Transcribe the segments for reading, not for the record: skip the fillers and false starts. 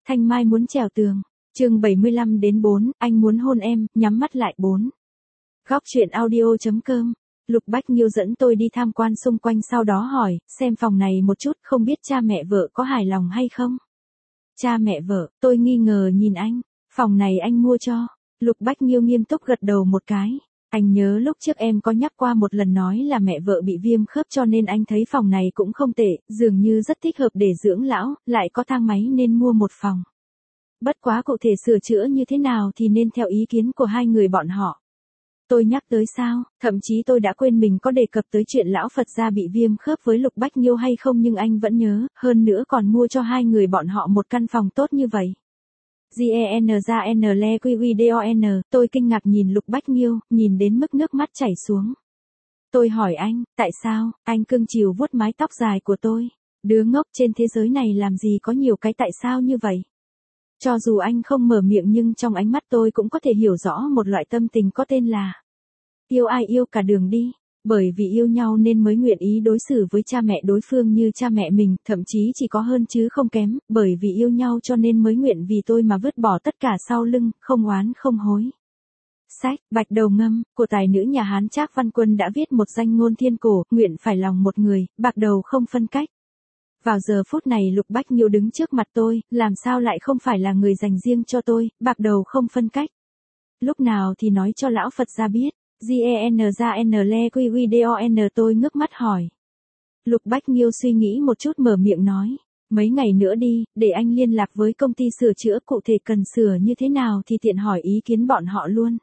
Thanh Mai muốn trèo tường. Chương 75-4, anh muốn hôn em, nhắm mắt lại 4. Góc truyện audio.com. Lục Bách Nhiêu dẫn tôi đi tham quan xung quanh, sau đó hỏi, xem phòng này một chút, không biết cha mẹ vợ có hài lòng hay không? Cha mẹ vợ, tôi nghi ngờ nhìn anh, phòng này anh mua cho. Lục Bách Nhiêu nghiêm túc gật đầu một cái. Anh nhớ lúc trước em có nhắc qua một lần, nói là mẹ vợ bị viêm khớp cho nên anh thấy phòng này cũng không tệ, dường như rất thích hợp để dưỡng lão, lại có thang máy nên mua một phòng. Bất quá cụ thể sửa chữa như thế nào thì nên theo ý kiến của hai người bọn họ. Tôi nhắc tới sao, thậm chí tôi đã quên mình có đề cập tới chuyện lão Phật gia bị viêm khớp với Lục Bách Nhiêu hay không, nhưng anh vẫn nhớ, hơn nữa còn mua cho hai người bọn họ một căn phòng tốt như vậy. GENZANLEQUIDON, tôi kinh ngạc nhìn Lục Bách Nhiêu, nhìn đến mức nước mắt chảy xuống. Tôi hỏi anh, tại sao? Anh cưng chiều vuốt mái tóc dài của tôi. Đứa ngốc, trên thế giới này làm gì có nhiều cái tại sao như vậy? Cho dù anh không mở miệng nhưng trong ánh mắt tôi cũng có thể hiểu rõ một loại tâm tình có tên là yêu ai yêu cả đường đi. Bởi vì yêu nhau nên mới nguyện ý đối xử với cha mẹ đối phương như cha mẹ mình, thậm chí chỉ có hơn chứ không kém, bởi vì yêu nhau cho nên mới nguyện vì tôi mà vứt bỏ tất cả sau lưng, không oán không hối. Sách, Bạch Đầu Ngâm, của tài nữ nhà Hán Trác Văn Quân đã viết một danh ngôn thiên cổ, nguyện phải lòng một người, bạc đầu không phân cách. Vào giờ phút này Lục Bách Nhiêu đứng trước mặt tôi, làm sao lại không phải là người dành riêng cho tôi, bạc đầu không phân cách. Lúc nào thì nói cho lão Phật gia biết. GENZANLEQUIDON, tôi ngước mắt hỏi. Lục Bách Nhiêu suy nghĩ một chút mở miệng nói. Mấy ngày nữa đi, để anh liên lạc với công ty sửa chữa, cụ thể cần sửa như thế nào thì tiện hỏi ý kiến bọn họ luôn.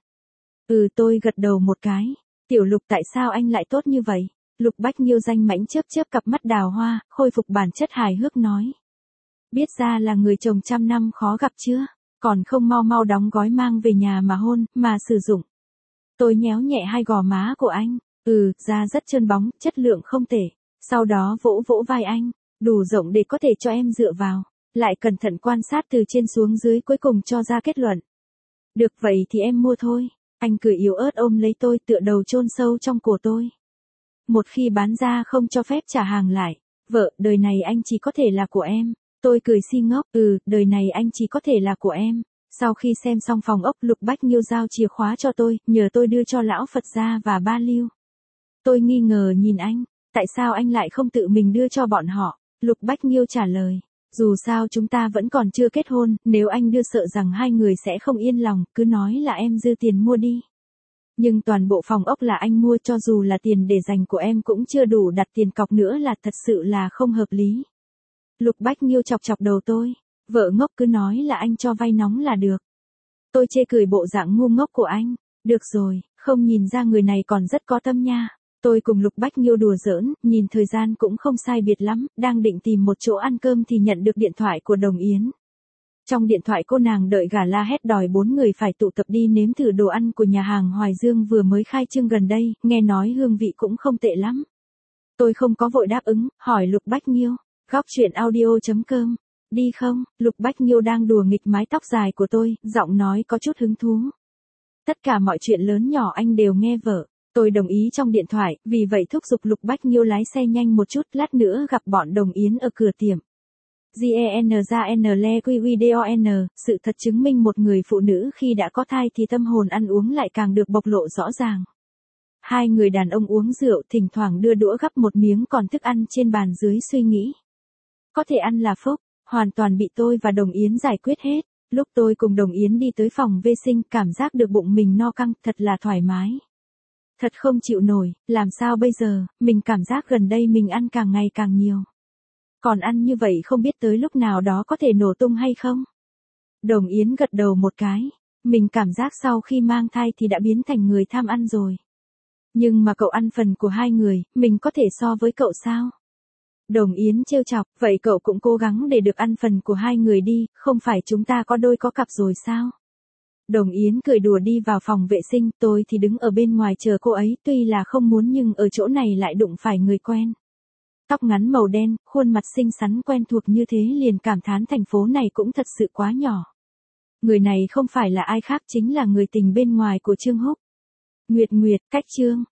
Tôi gật đầu một cái. Tiểu Lục, tại sao anh lại tốt như vậy? Lục Bách Nhiêu danh mãnh chớp chớp cặp mắt đào hoa, khôi phục bản chất hài hước nói. Biết ra là người chồng trăm năm khó gặp chưa? Còn không mau mau đóng gói mang về nhà mà hôn, mà sử dụng. Tôi nhéo nhẹ hai gò má của anh. Da rất trơn bóng, chất lượng không tệ. Sau đó vỗ vỗ vai anh, đủ rộng để có thể cho em dựa vào. Lại cẩn thận quan sát từ trên xuống dưới, cuối cùng cho ra kết luận. Được vậy thì em mua thôi. Anh cười yếu ớt ôm lấy tôi, tựa đầu chôn sâu trong cổ tôi. Một khi bán ra không cho phép trả hàng lại. Vợ, đời này anh chỉ có thể là của em. Tôi cười si ngốc. Đời này anh chỉ có thể là của em. Sau khi xem xong phòng ốc, Lục Bách Nhiêu giao chìa khóa cho tôi, nhờ tôi đưa cho lão Phật gia và ba Lưu. Tôi nghi ngờ nhìn anh, tại sao anh lại không tự mình đưa cho bọn họ? Lục Bách Nhiêu trả lời, dù sao chúng ta vẫn còn chưa kết hôn, nếu anh đưa sợ rằng hai người sẽ không yên lòng, cứ nói là em dư tiền mua đi. Nhưng toàn bộ phòng ốc là anh mua, cho dù là tiền để dành của em cũng chưa đủ đặt tiền cọc nữa, là thật sự là không hợp lý. Lục Bách Nhiêu chọc chọc đầu tôi. Vợ ngốc, cứ nói là anh cho vay nóng là được. Tôi chê cười bộ dạng ngu ngốc của anh. Được rồi, không nhìn ra người này còn rất có tâm nha. Tôi cùng Lục Bách Nhiêu đùa giỡn, nhìn thời gian cũng không sai biệt lắm, đang định tìm một chỗ ăn cơm thì nhận được điện thoại của Đồng Yến. Trong điện thoại cô nàng đợi gà la hét đòi 4 người phải tụ tập đi nếm thử đồ ăn của nhà hàng Hoài Dương vừa mới khai trương gần đây, nghe nói hương vị cũng không tệ lắm. Tôi không có vội đáp ứng, hỏi Lục Bách Nhiêu, góc truyện audio.com. Đi không? Lục Bách Nhiêu đang đùa nghịch mái tóc dài của tôi, giọng nói có chút hứng thú. Tất cả mọi chuyện lớn nhỏ anh đều nghe vợ. Tôi đồng ý trong điện thoại, vì vậy thúc giục Lục Bách Nhiêu lái xe nhanh một chút, lát nữa gặp bọn Đồng Yến ở cửa tiệm. GENZANLEQUIDON, sự thật chứng minh một người phụ nữ khi đã có thai thì tâm hồn ăn uống lại càng được bộc lộ rõ ràng. Hai người đàn ông uống rượu, thỉnh thoảng đưa đũa gắp một miếng còn thức ăn trên bàn dưới suy nghĩ. Có thể ăn là phúc. Hoàn toàn bị tôi và Đồng Yến giải quyết hết. Lúc tôi cùng Đồng Yến đi tới phòng vệ sinh, cảm giác được bụng mình no căng, thật là thoải mái. Thật không chịu nổi, làm sao bây giờ, mình cảm giác gần đây mình ăn càng ngày càng nhiều. Còn ăn như vậy không biết tới lúc nào đó có thể nổ tung hay không? Đồng Yến gật đầu một cái. Mình cảm giác sau khi mang thai thì đã biến thành người tham ăn rồi. Nhưng mà cậu ăn phần của hai người, mình có thể so với cậu sao? Đồng Yến trêu chọc, vậy cậu cũng cố gắng để được ăn phần của hai người đi, không phải chúng ta có đôi có cặp rồi sao? Đồng Yến cười đùa đi vào phòng vệ sinh, tôi thì đứng ở bên ngoài chờ cô ấy, tuy là không muốn nhưng ở chỗ này lại đụng phải người quen. Tóc ngắn màu đen, khuôn mặt xinh xắn quen thuộc như thế, liền cảm thán thành phố này cũng thật sự quá nhỏ. Người này không phải là ai khác, chính là người tình bên ngoài của Trương Húc. Nguyệt Nguyệt, cách Trương.